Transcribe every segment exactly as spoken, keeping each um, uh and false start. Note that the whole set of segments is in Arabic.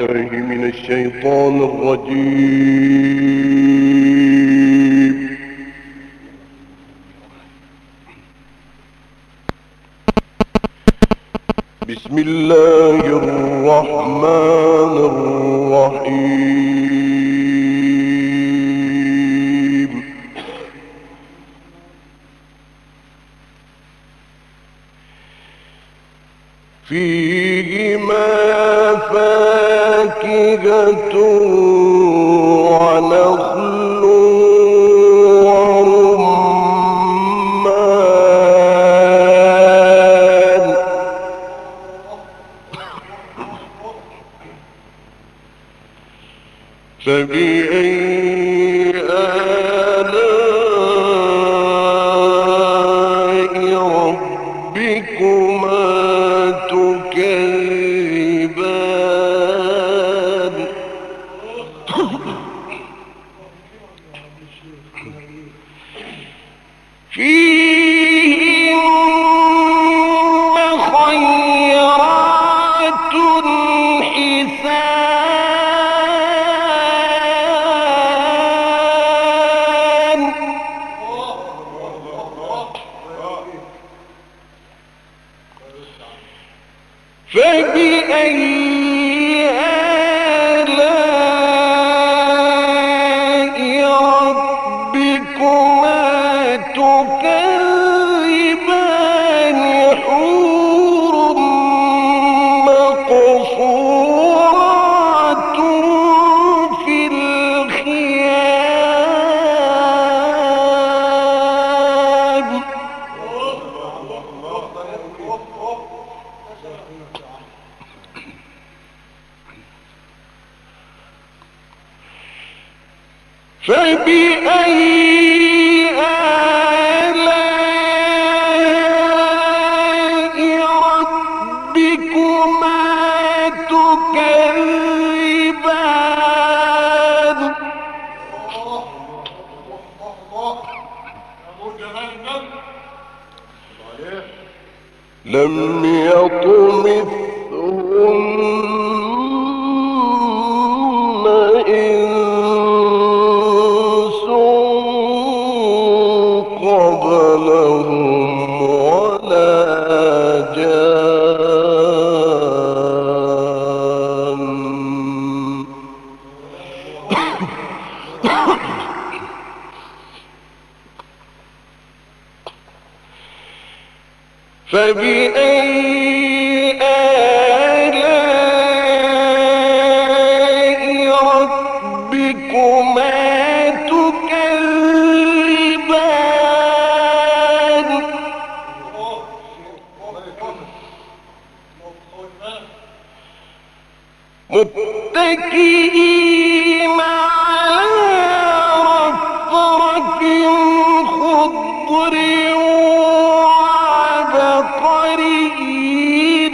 الله من الشيطان الرجيم. بسم الله الرحمن الرحيم. فيهما فاكهة ونخل ورمان فبأي آلاء ربكما تكذبان فيهن خيرات حسان فبأي آلاء ربكما تكذبان حور مقصورات في الخيام فبأي آلاء ربكما تكذبان لم يطمثهن إنس قبلهم ولا جان فبأي آلاء ربكما تكذبان متكئين على رفرف خضر وعبقري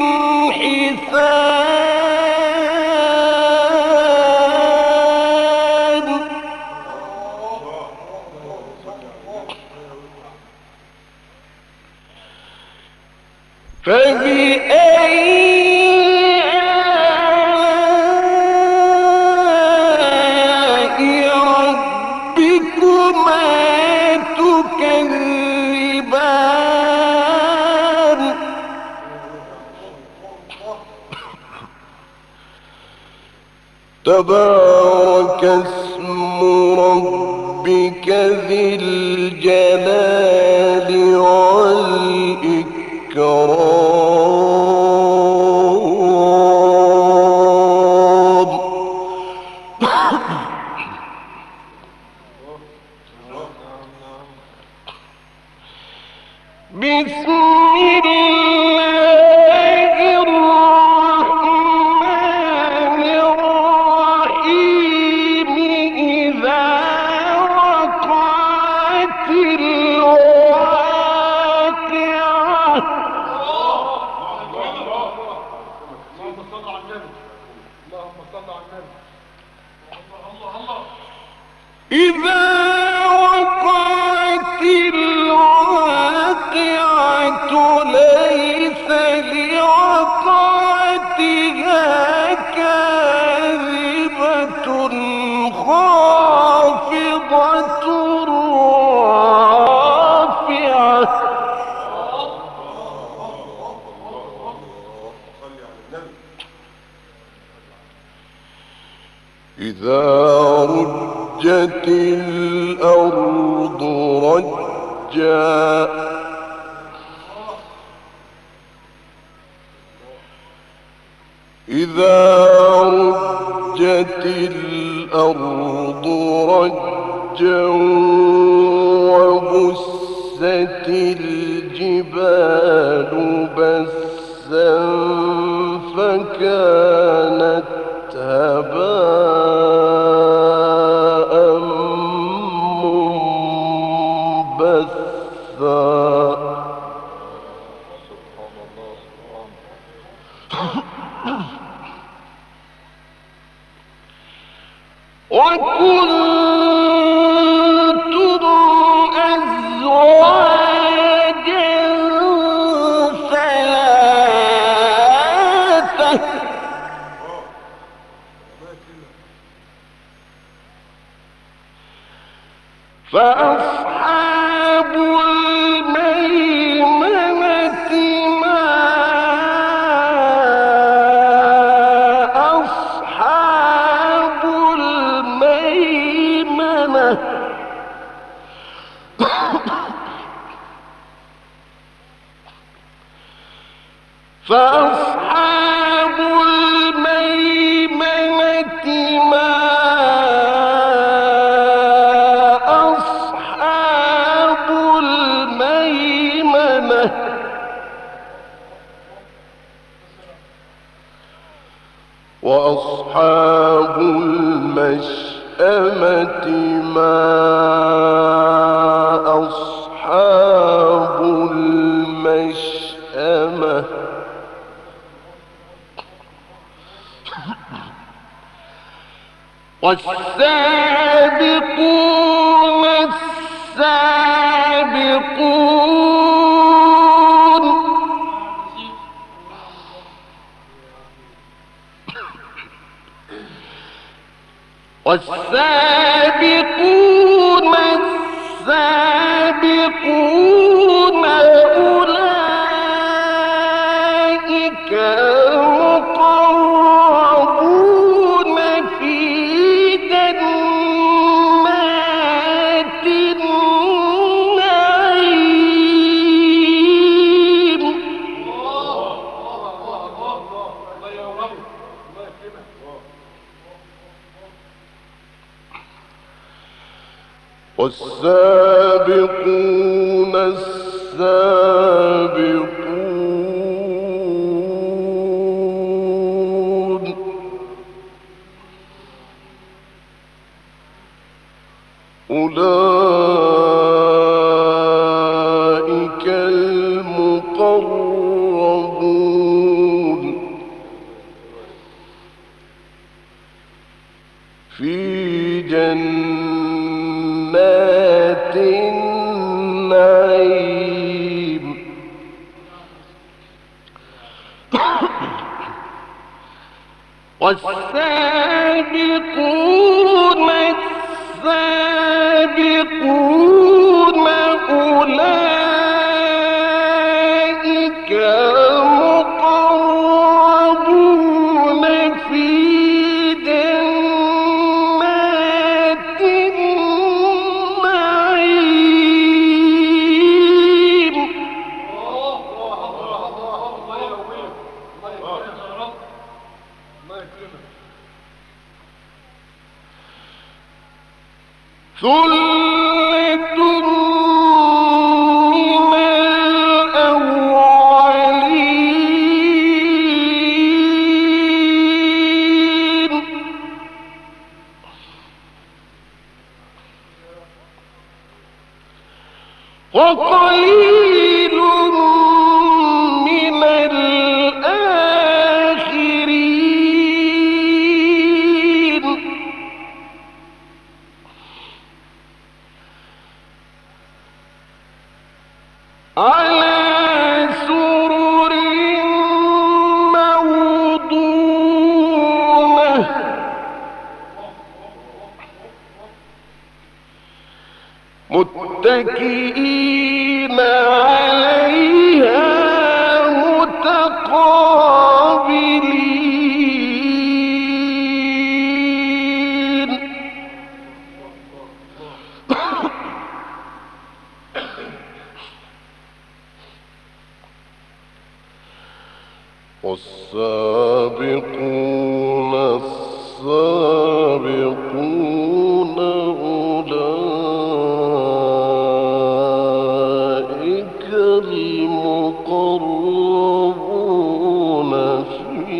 حسان فبأي آلاء ربكما تكذبان تبارك اسم ربك ذي الجلال والإكرام. بسم الله الرحمن الرحيم. إذا وقعت الواقعة إذا وقعت الواقعة ليس لوقعتها كاذبة إذا رجت الأرض رجا إذا رجت الأرض رجا وبست الجبال بسا فكانت هباء منبثا وكنتم أزواجا ثلاثة فأصحاب الميمنة ما أصحاب الميمنة فأصحاب الميمنة ما أصحاب الميمنة وأصحاب المشأمة ما أصحاب المشأمة والسابقون السابقون والسابقون السابقون أولئك المقربون في جنات النعيم والسابقون السابقون أولئك المقربون في جنات النعيم والسابقون السابقون أولئك المقربون في جنات النعيم ثلة من الأولين وقليل من الآخرين على سرر موضونة متكئين عليها متقابلين السابقون السابقون أولئك المقربون في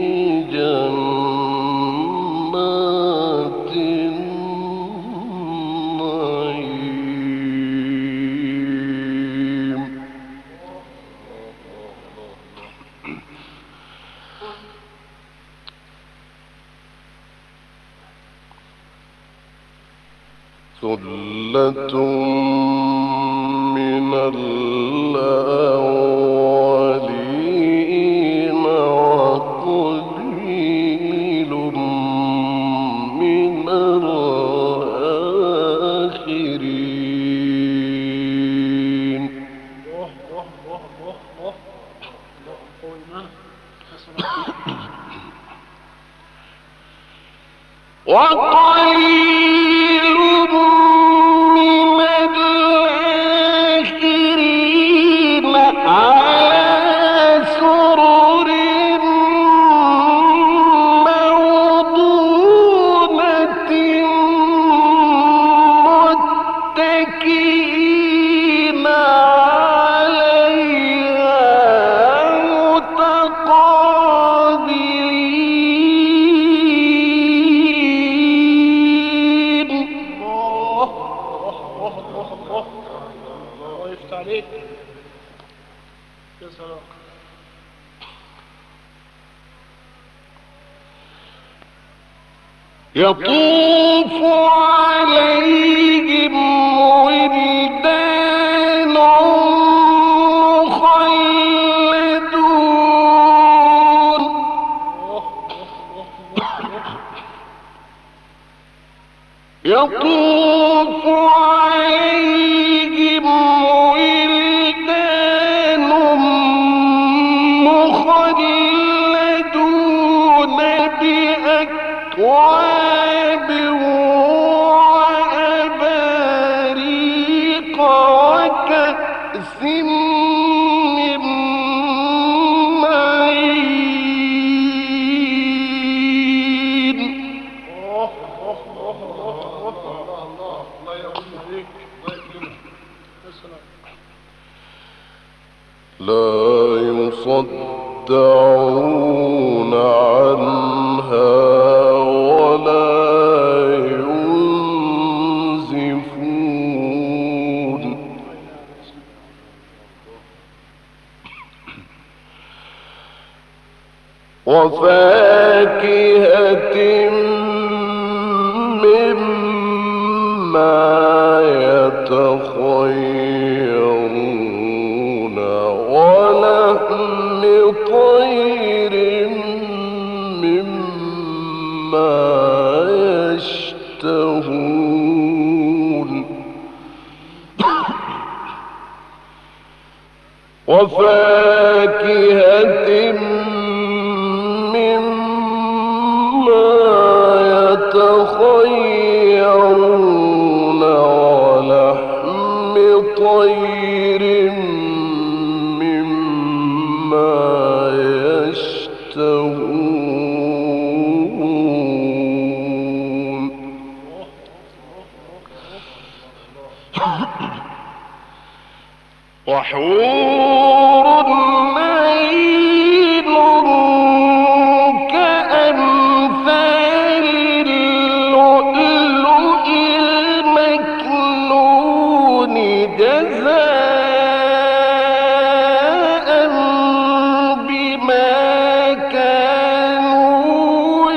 جنات النعيم. ثلة من الأولين وقليل من الآخرين. وقليل من الآخرين على سرر موضونة متكئين عليها متقابلين. الله الله الله الله الله يفتح عليك يا سلام. يطوف عليهم ولدان مخلدون. يطوف عليهم ولدان مخلدون بأكواب وأباريق وكأس من معين. الله الله الله الله الله الله يرضى عليك الله يكرمك يا سلام. لا يصدعون عنها ولا ينزفون. وفاكهة مما يتخيرون ولحم طير مما يشتهون. وفاكهة مما يتخيرون ولحم طير مما يشتهون. وحور عين كأمثال اللؤلؤ المكنون جزاء بما كانوا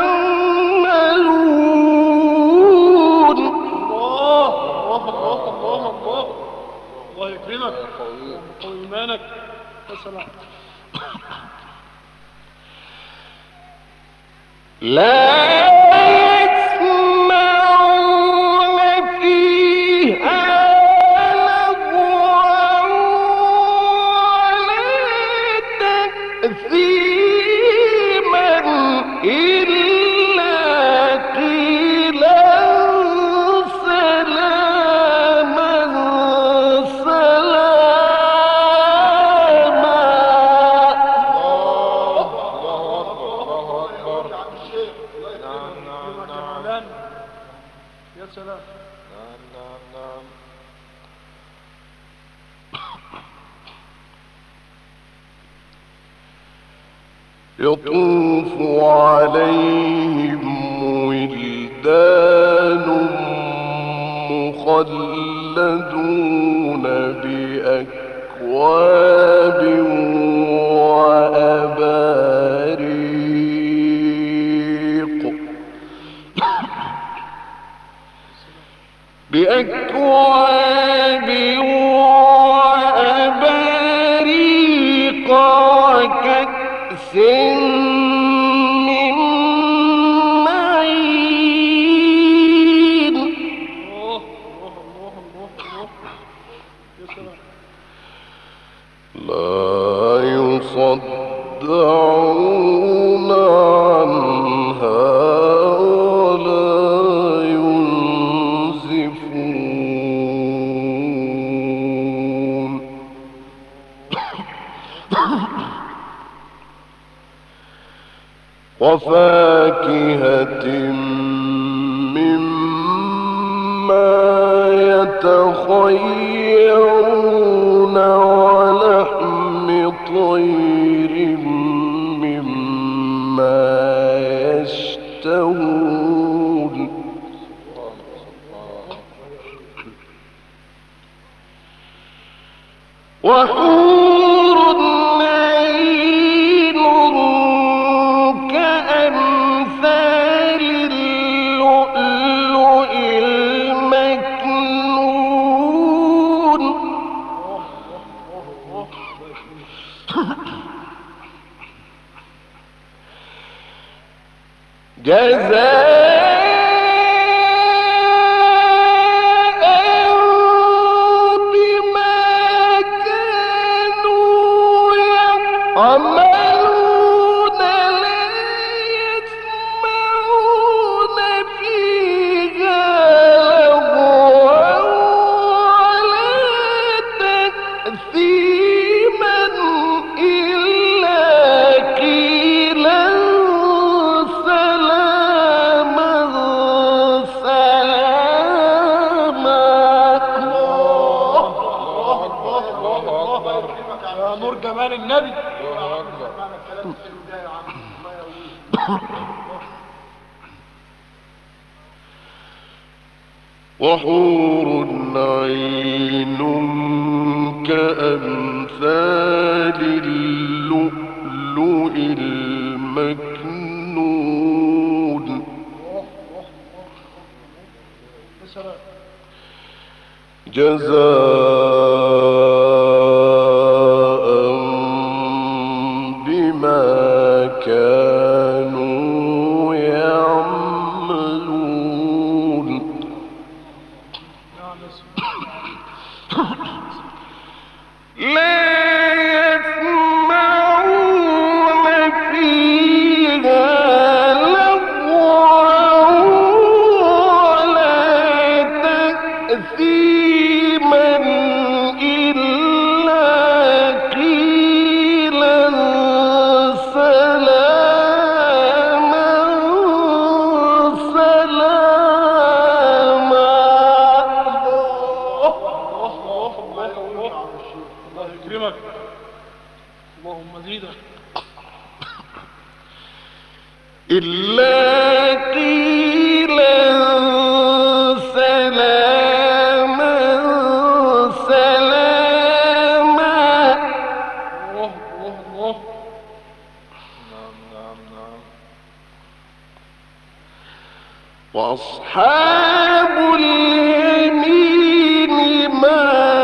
يعملون. الله الله الله الله الله الله يكرمك ويقوي ايمانك يا سلام. لا يسمعون فيها لغوا ولا تأثيما إلا قيلا سلاما سلاما. الله الله يا سلام. نعم نعم نعم. يطوف عليهم ولدان مخلدون بأكواب وأباريق بأكواب وأباريق وكأس من معين. الله الله الله الله الله. يا سلام. لا يصدعون عنها ولا ينزفون وفاكهة مما يتخيرون ولحم طير مما يشتهون وحور عين كأمثال اللؤلؤ المكنون جزاء بما كانوا يعملون لا يسمعون فيها لغوا ولا تأثيما إلا قيلا سلاما سلاما. يا نور جمال النبي. الله أكبر. وحور عين كأمثال اللؤلؤ المكنون يا سلام. جزاء بما كانوا يعملون. نعم يا سيدي. لا يسمعون فيها لغوا ولا تأثيما إلا قيلا سلاما سلاما. الله يكرمك. اللهم زيدك. إلا قيلا سلاما سلاما. الله الله الله. نعم نعم نعم. وأصحاب اليمين ما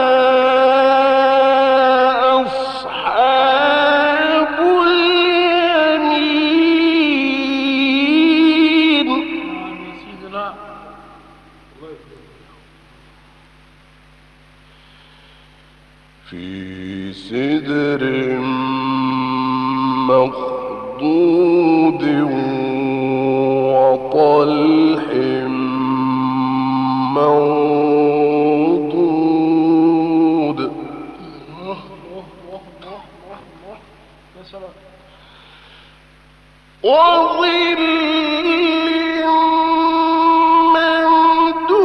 أصحاب اليمين. نعم يا سيدي. نعم. في سدر مخضود وطلح منضود الله الله الله الله الله. يا سلام. وظل ممدود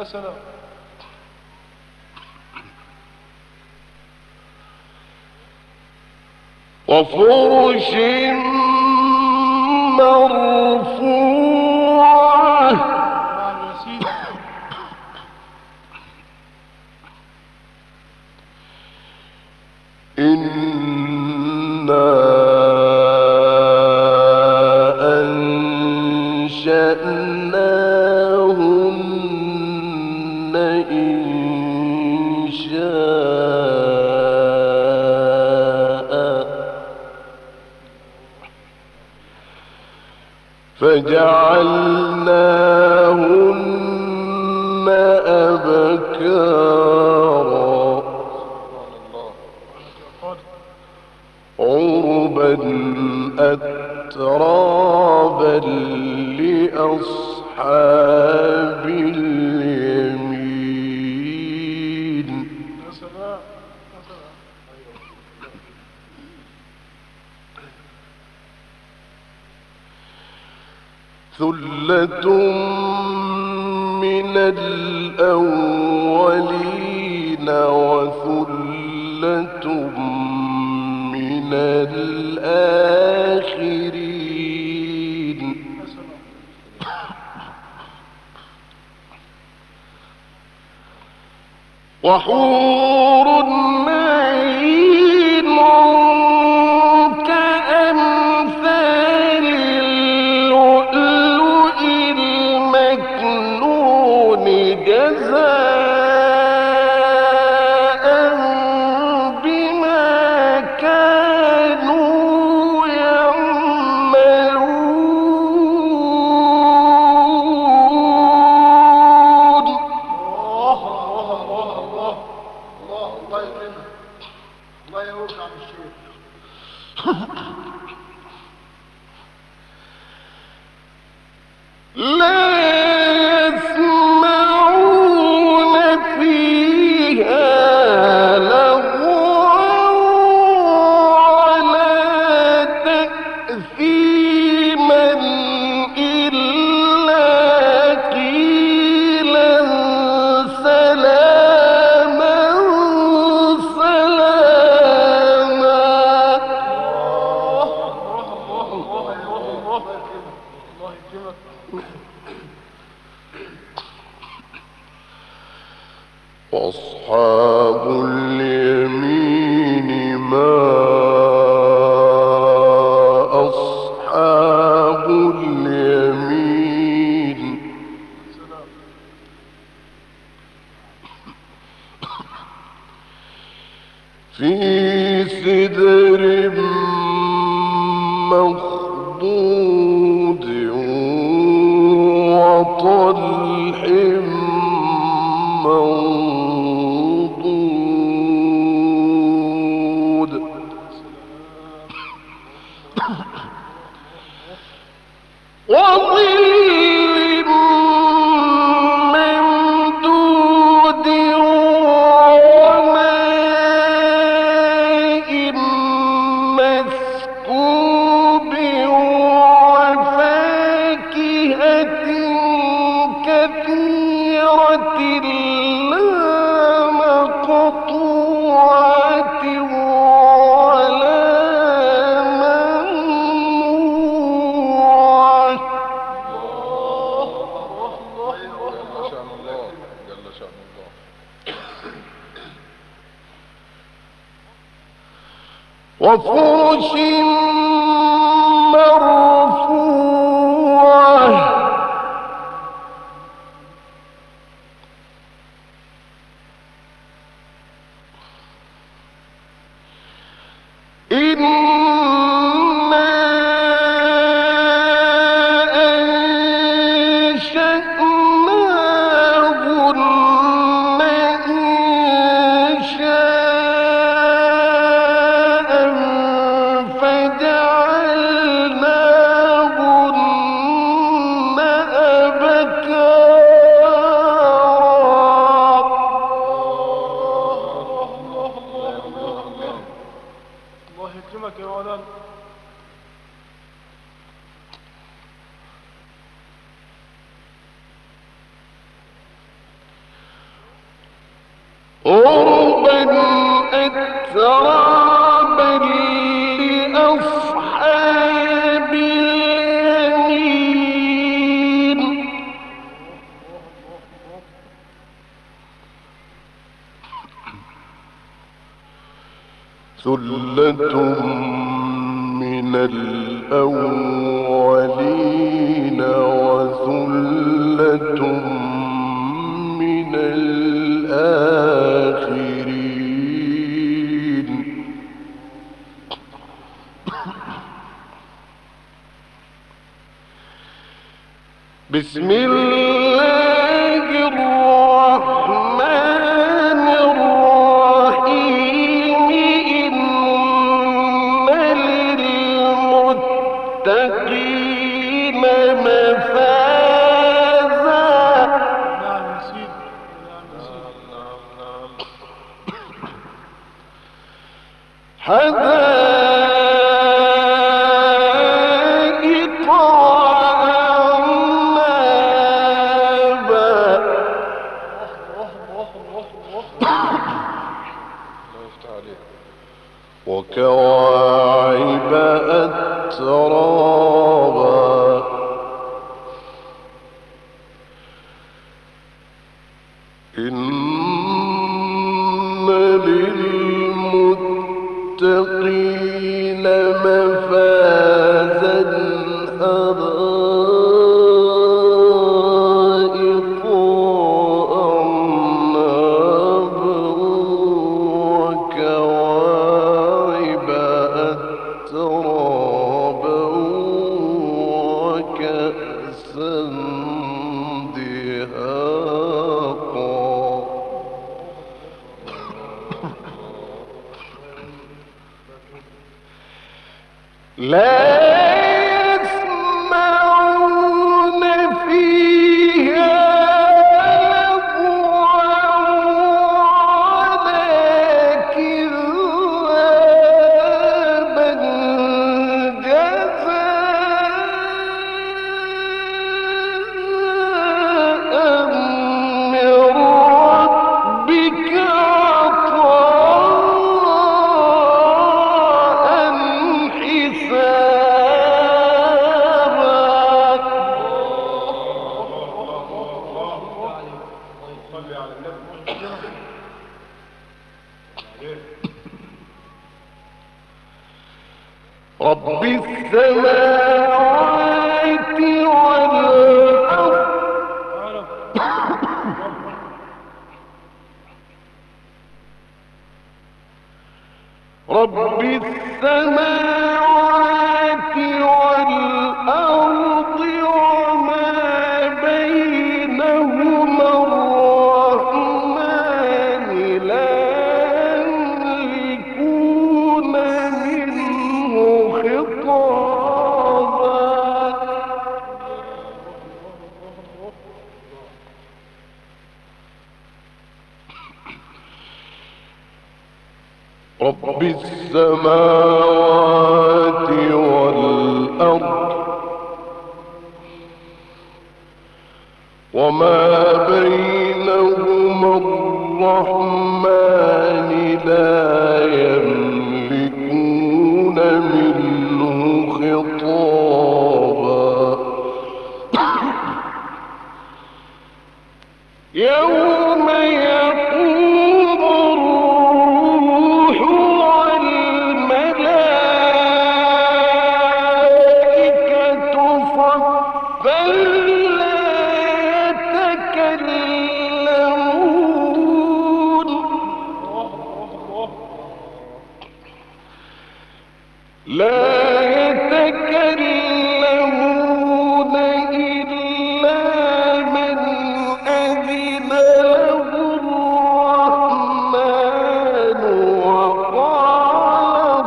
سلام. وفرش مرفوعة. نعم يا سيدي. إنا أنشأناهن إنشاء فجعلناهن أبكارا عربا أترابا لأصحاب اليمين. يا سلام يا سلام. ثلة من الأولين وثلة من الآخرين. وحور عين كأمثال اللؤلؤ المكنون جزاء بما كانوا يعملون. الله الله الله الله الله الله يكرمك. الله يقويك يا عم الشيخ. لا يسمعون فيها لغوا ولا تأثيما إلا قيلا سلاما سلاما. الله الله الله الله يكرمك. وأصحاب اليمين ما أصحاب اليمين. في سدر مخضود وطلح منضود وظل ممدود وماء مسكوب وفاكهة كثيرة لا مقطوعة ولا ممنوعة. جل شأن الله جل شأن الله. وفرش مرفوعة إنا أنشأناهن إنشاء فجعلناهن أبكارا. الله يكرمك يا مولانا. سرابا لأصحاب اليمين ثلة من الأولين وثلة من الآخرين بسم الله الرحمن الرحيم إن للمتقين مفازا نعم يا سيدي نعم يا سيدي نعم نعم حدائق وأعنابا الله يفتح عليك. وكواعب أترابا إن للمتقين مفازا حدائق وأعنابا وكواعب أترابا وكأسا دهاقا لا يسمعون فيها لغوا ولا كذابا جزاء من ربك عطاء حسابا صلي على النبي رب السماوات والأرض رب السماوات والأرض وما بينهما الرحمن لا يملكون منه خطابا رب السماوات والأرض وما بينهما الرحمن لا يملكون منه خطابا يوم يقوم الروح والملائكة صفا لا يتكلمون لا يتكلمون إلا من أذن له الرحمن وقال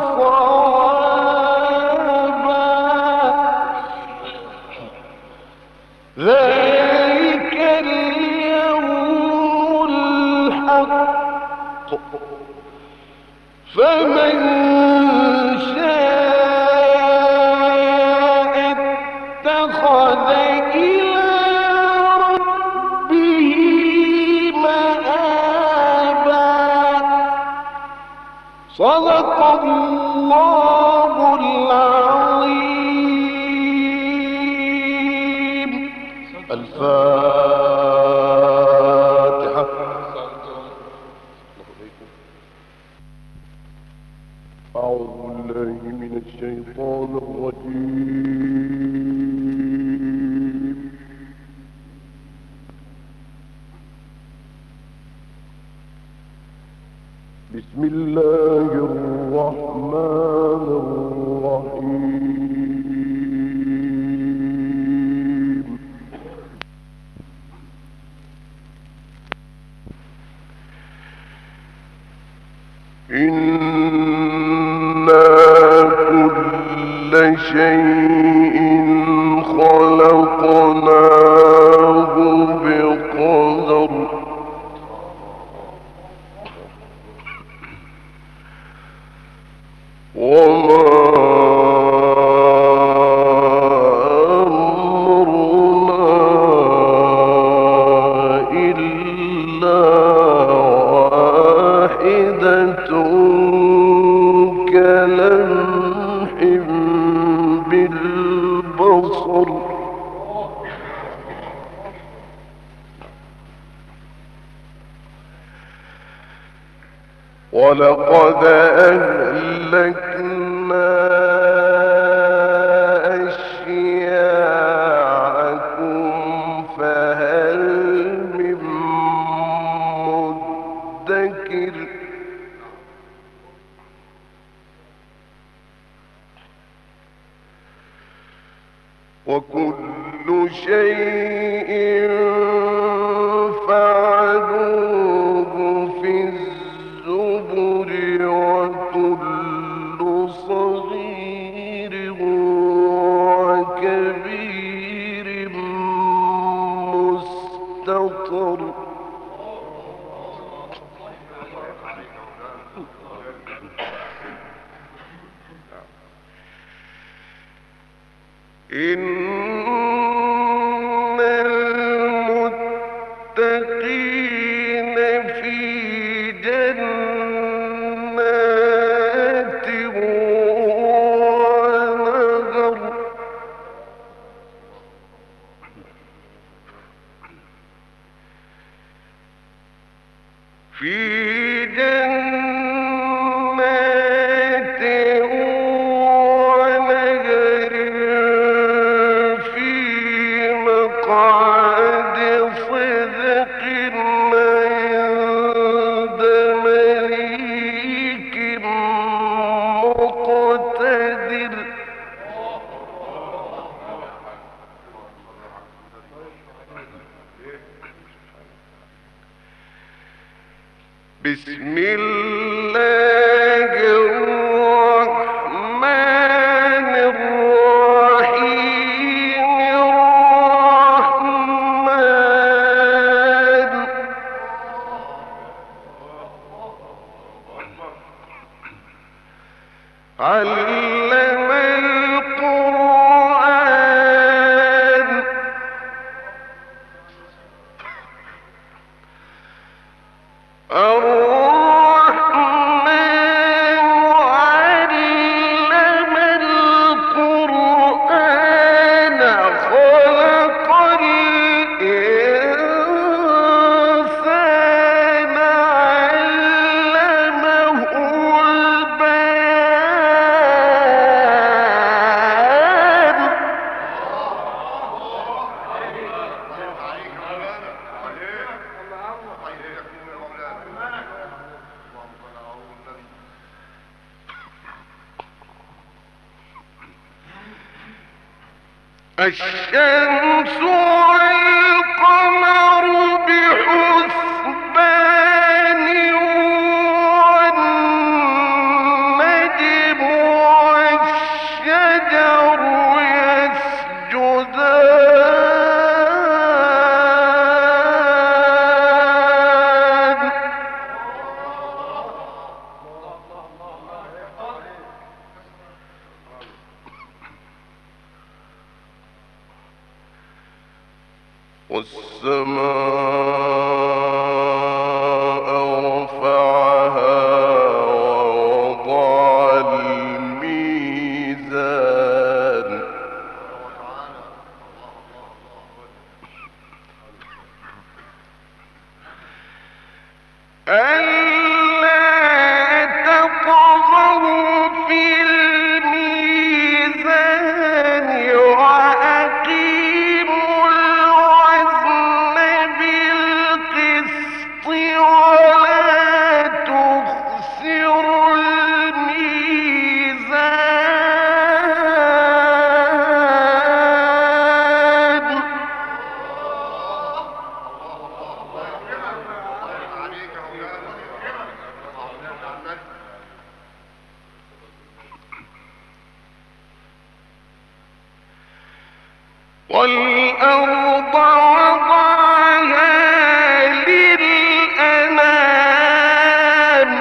صوابا ذلك اليوم الحق فمن شاء بالله من الشيطان الرجيم. بسم الله الرحمن الرحيم. إنا كل شيء خلقناه بقدر. وما أمرنا إلا واحدة كلمح بالبصر. ولقد أهلكنا أشياعكم فهل من مدكر. وكل شيء فعلوه في الزبر وكل صغير وكبير مستطر. إن المتقين في جنات ونهر. في جنات ونهر في مقعد صدق عند مليك مقتدر. بسم الله الرحمن الرحيم. الرحمن علم القرآن. الرحمن علم القرآن خلق الإنسان علمه البيان. الشمس والقمر بحسبان والنجم والشجر يسجدان. والسماء رفعها ووضع الميزان. ألا تطغوا في والأرض وضعها للأنام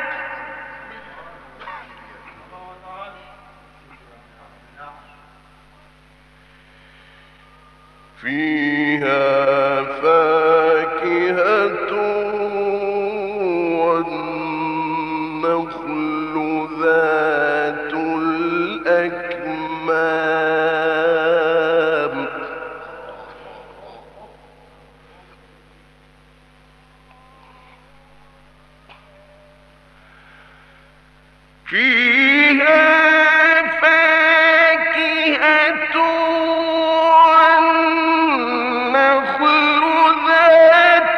فيها فاكهة والنخل ذات الأكمام فيها فاكهة والنخل ذات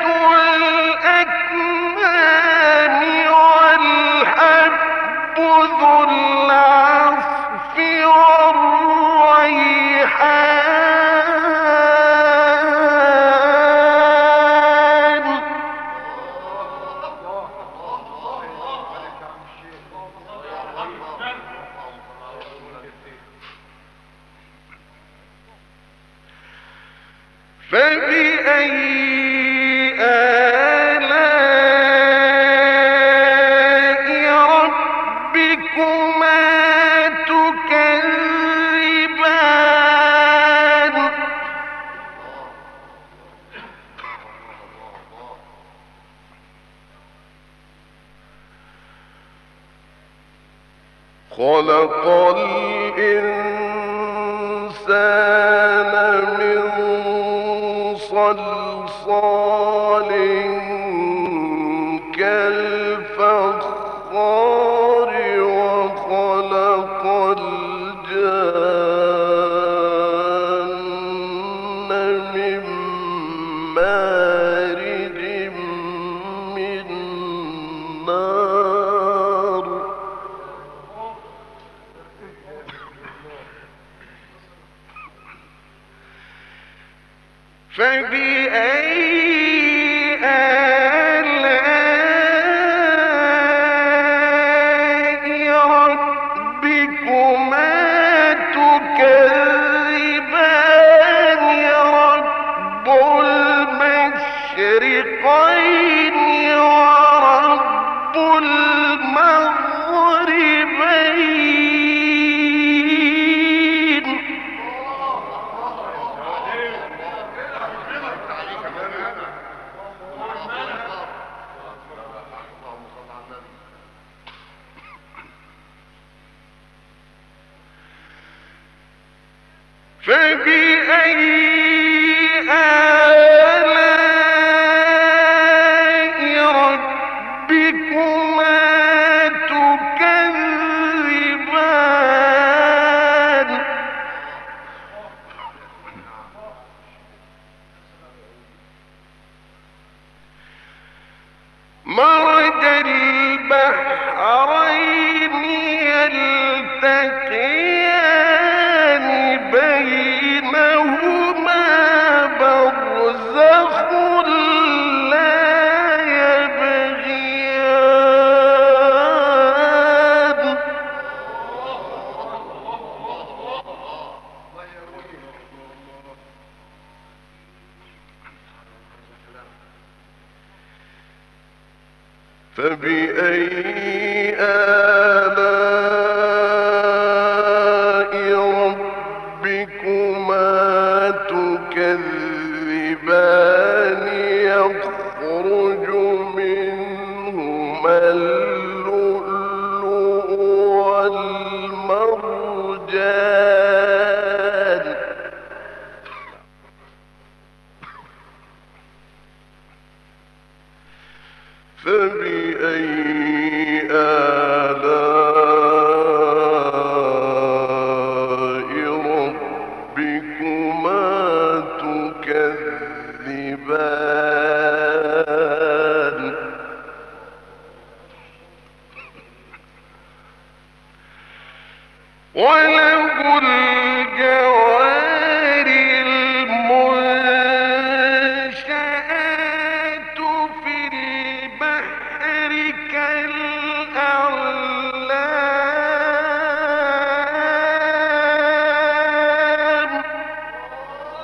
الأكمام والحب ذو العصف والريحان فبأي آلاء ربكما تكذبان خلق الإنسان من صلصال كالفخار وخلق الجان من مارج من نار فبأي آلاء ربكما تكذبان رب المشرقين ورب المغربين فبأي آلاء ربكما تكذبان مرج البحرين يلتقيان بينهما برزخ لا يبغيان فبأي آلاء ربكما تكذبان يخرج منهما اللؤلؤ والمرجان فبأي آلاء ربكما تكذبان وله الجوار المنشآت في البحر كالأعلام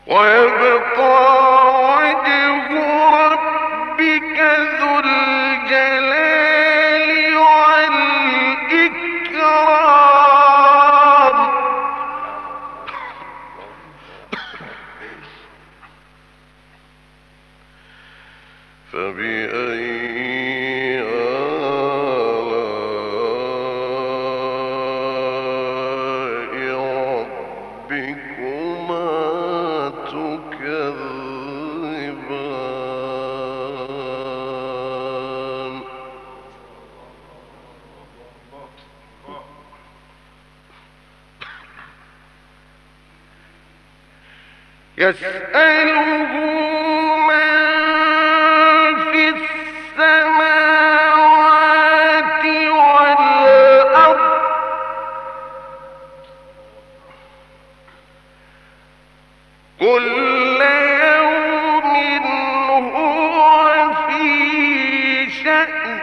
ويبقى وجه ربك ذو الجلال والإكرام. فبأي آلاء ربكما تكذبان. يسأله من في السماوات والأرض كل يوم هو في شأن.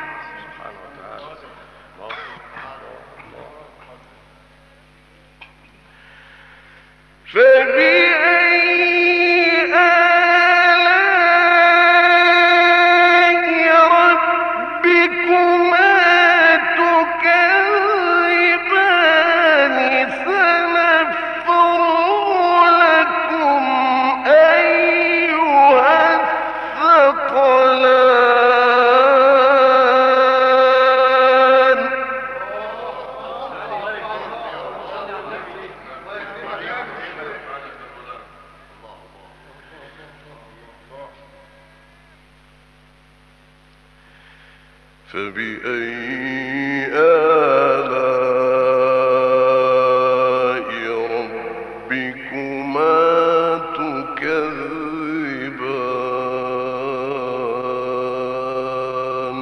فبأي آلاء ربكما تكذبان. سنفرغ لكم أيها الثقلان. فبأي آلاء ربكما تكذبان.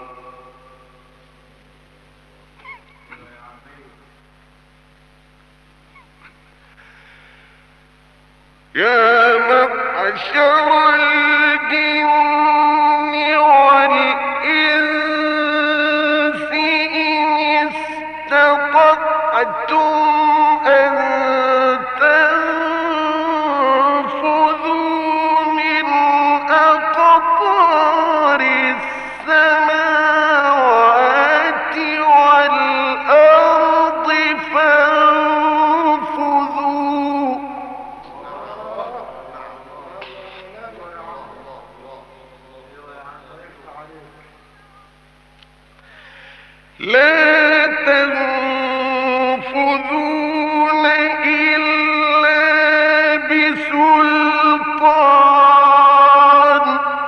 يا معشر الجن والإنس إن استطعتم أن تنفذوا من أقطار السماوات والأرض فانفذوا. لا تنفذون إلا بسلطان.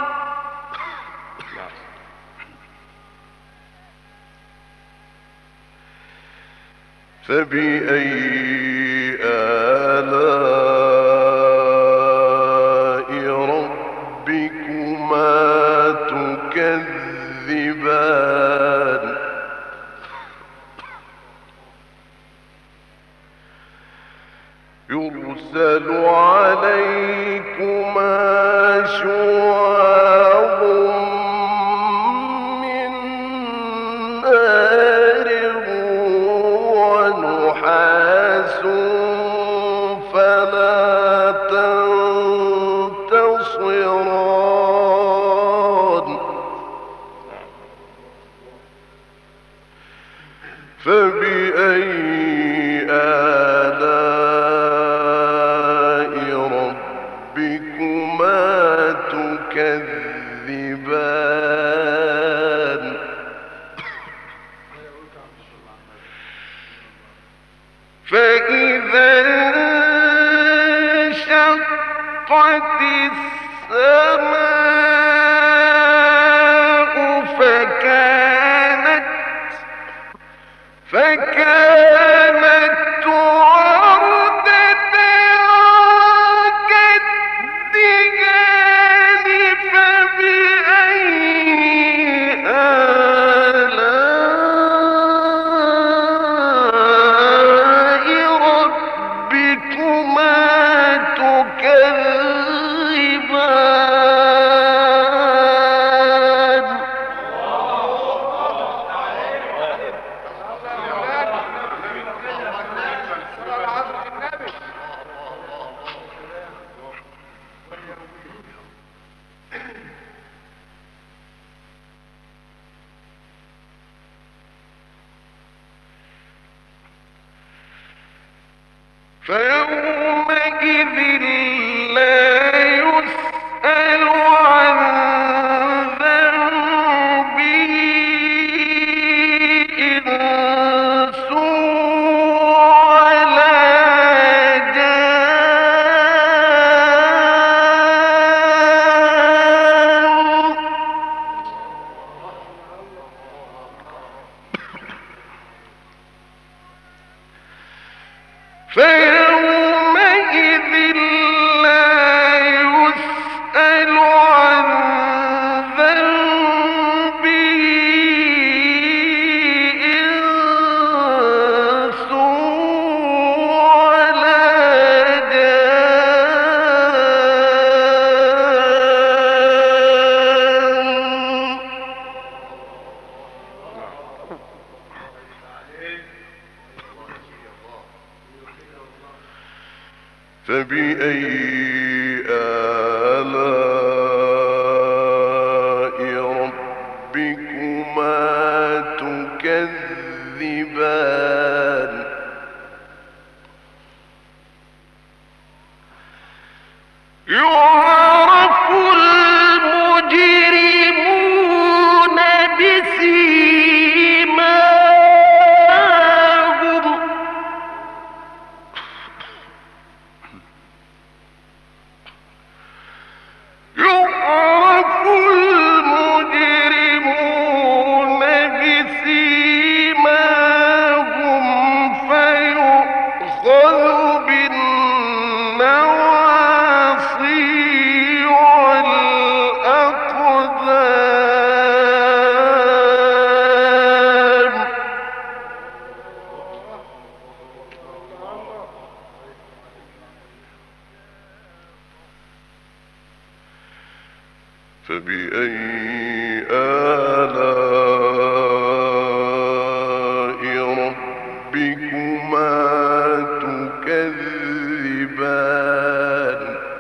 فبأي آلاء ربكما تكذبان. يرسل عليكما شواظ من نار ونحاس فلا تنتصران. فبأي آلاء ربكما تكذبان. فإذا انشقت السماء فكانت فكانت وردة كالدهان. فبأي آلاء ربكما تكذبان. فيومئذ لا يسأل عن ذنبه إنس ولا جان. فيومئذ لا يسأل عن ذنبه إنس ولا جان. فبأي آلاء ربكما تكذبان. يعرف المجرمون بسيماهم يعرف المجرمون بسيماهم فيؤخذ بالنواصي والأقدام. فبأي آلاء ربكما تكذبان.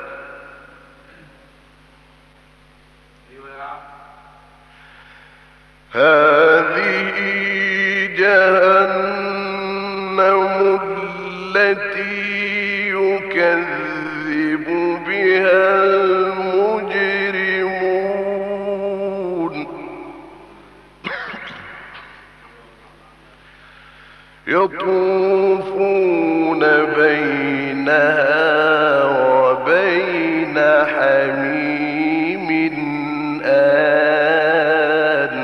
هذه جهنم التي يكذب بها المجرمون. يطوفون بينها وبين حميم آن.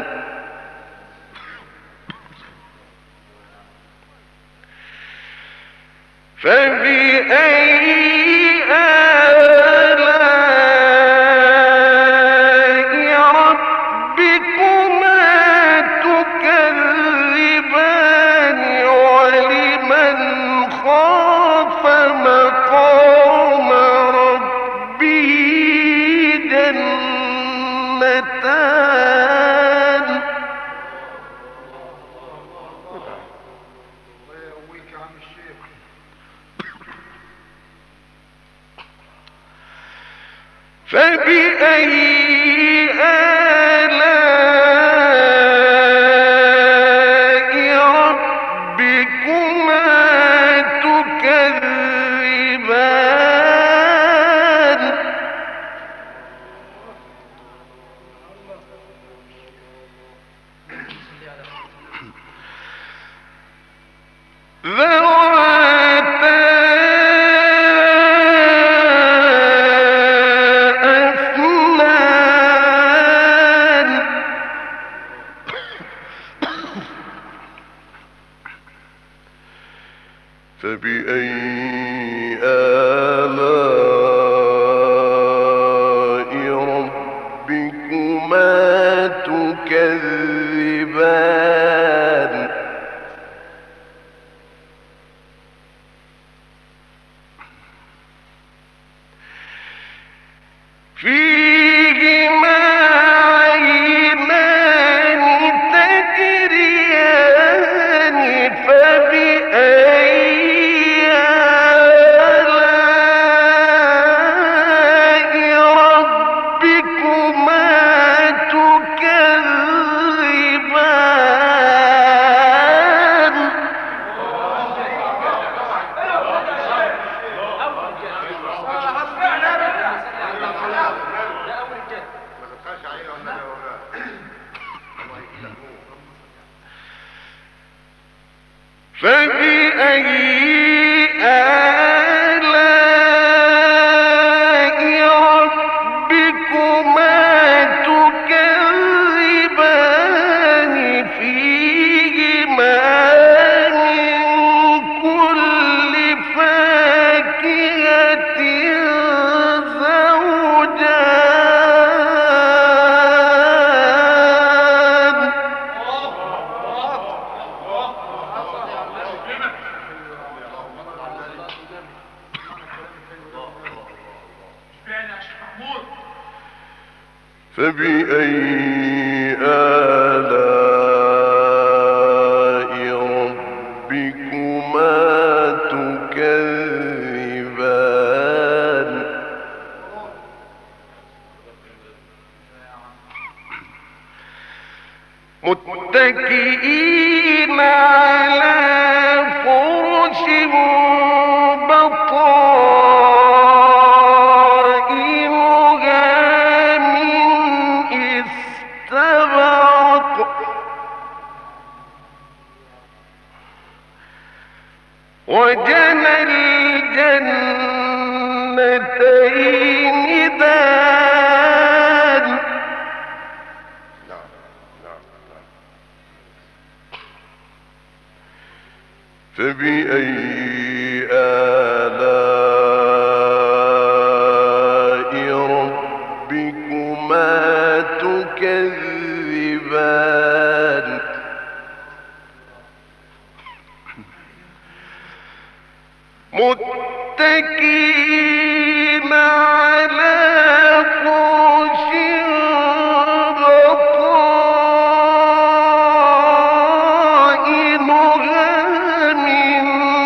فبأي آلاء ربكما تكذبان. ولمن خاف مقام ربه جنتان. فبأي آلاء ربكما تكذبان. ذواتا أفنان. فبأي آلاء ربكما تكذبان. فيهما عينان تجريان. فبأي آلاء ربكما تكذبان. فبأي آلاء ربكما تكذبان فيهما من كل فاكهة زوجان فبأي آلاء ربكما تكذبان متكئين على فرش بطائنها من استبرق وجنى الجنتين دان. فبأي آلاء ربكما تكذبان متكئين على فرش بطائنها من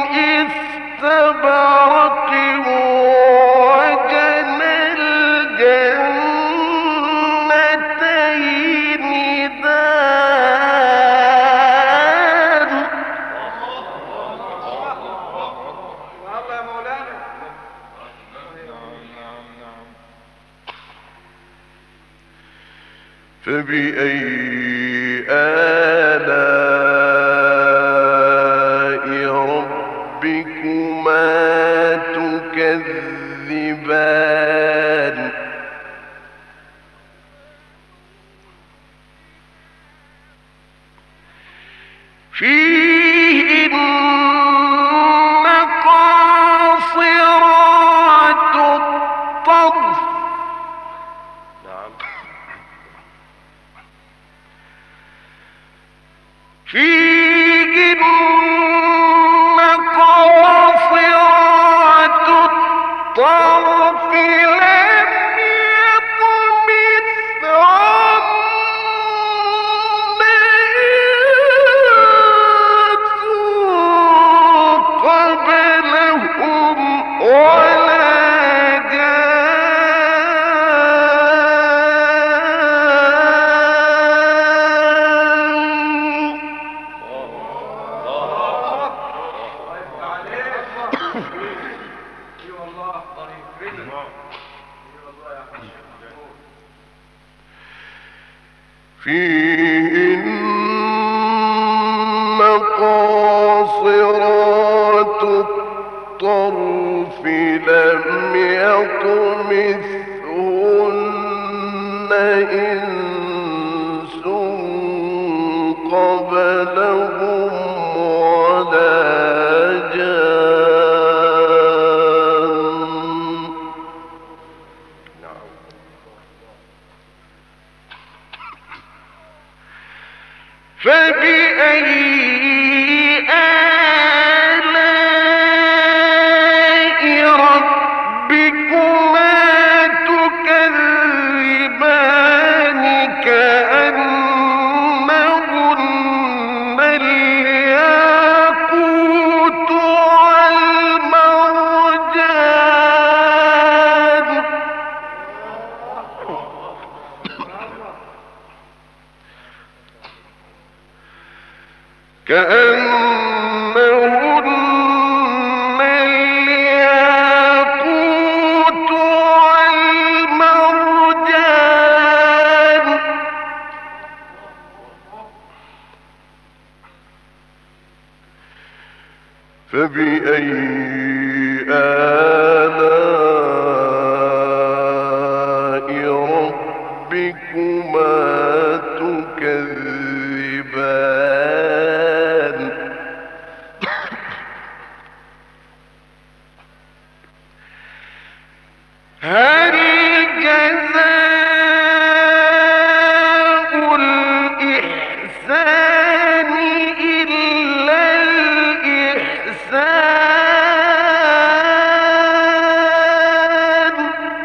استبرق وجنى الجنتين دان. فبأي آلاء ربكما تكذبان فيهن قاصرات الطرف فيهن قاصرات الطرف لم يطمثهن إنس قبلهم ولا فيهن قاصرات الطرف لم يطمثهن إنس قبلهم ولا جان. فبأي آلاء ربكما تكذبان كأنهن آلاء ربكما تكذبان هل جزاء الإحسان إلا الإحسان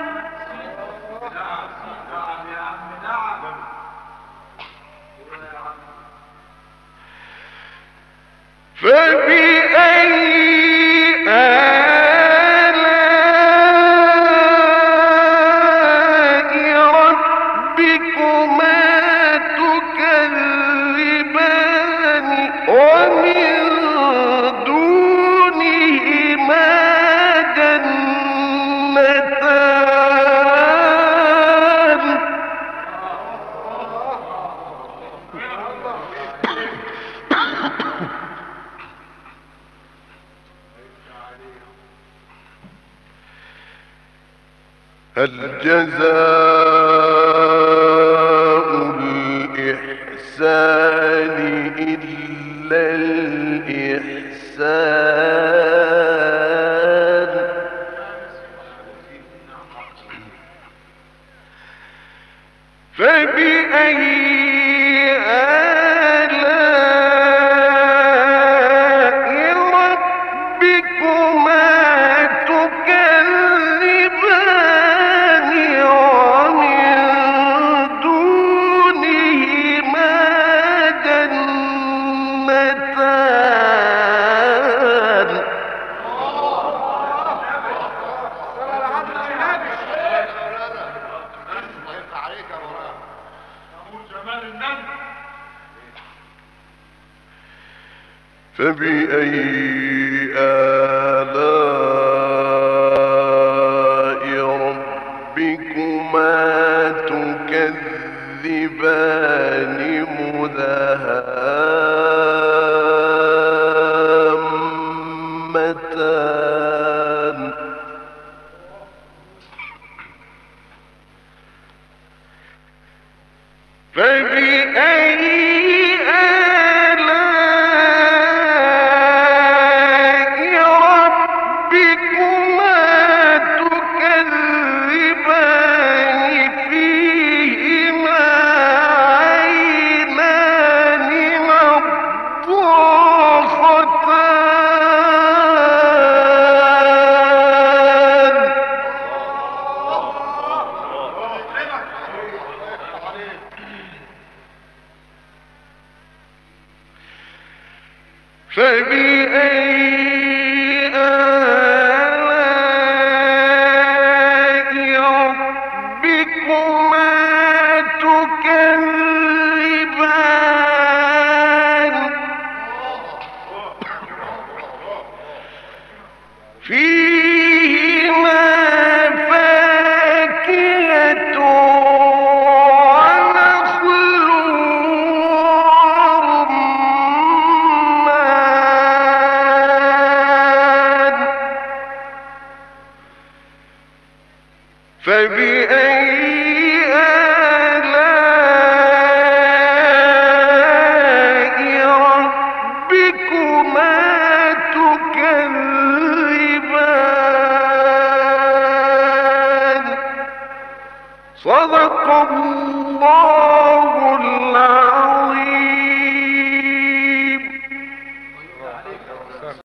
فبأي آلاء ربكما تكذبان ومن دونهما جنتان هل جزاء الإحسان إلا الإحسان فبأي آلاء ربكما تكذبان ومن دونهما جنتان فبأي آلاء ربكما تكذبان مدهامتان فبأي آلاء ربكما تكذبان فيهما عينان نضاختان فبأي آلاء ربكما تكذبان فيهما فاكهة ونخل ورمان فبأي آلاء ربكما تكذبان صدق الله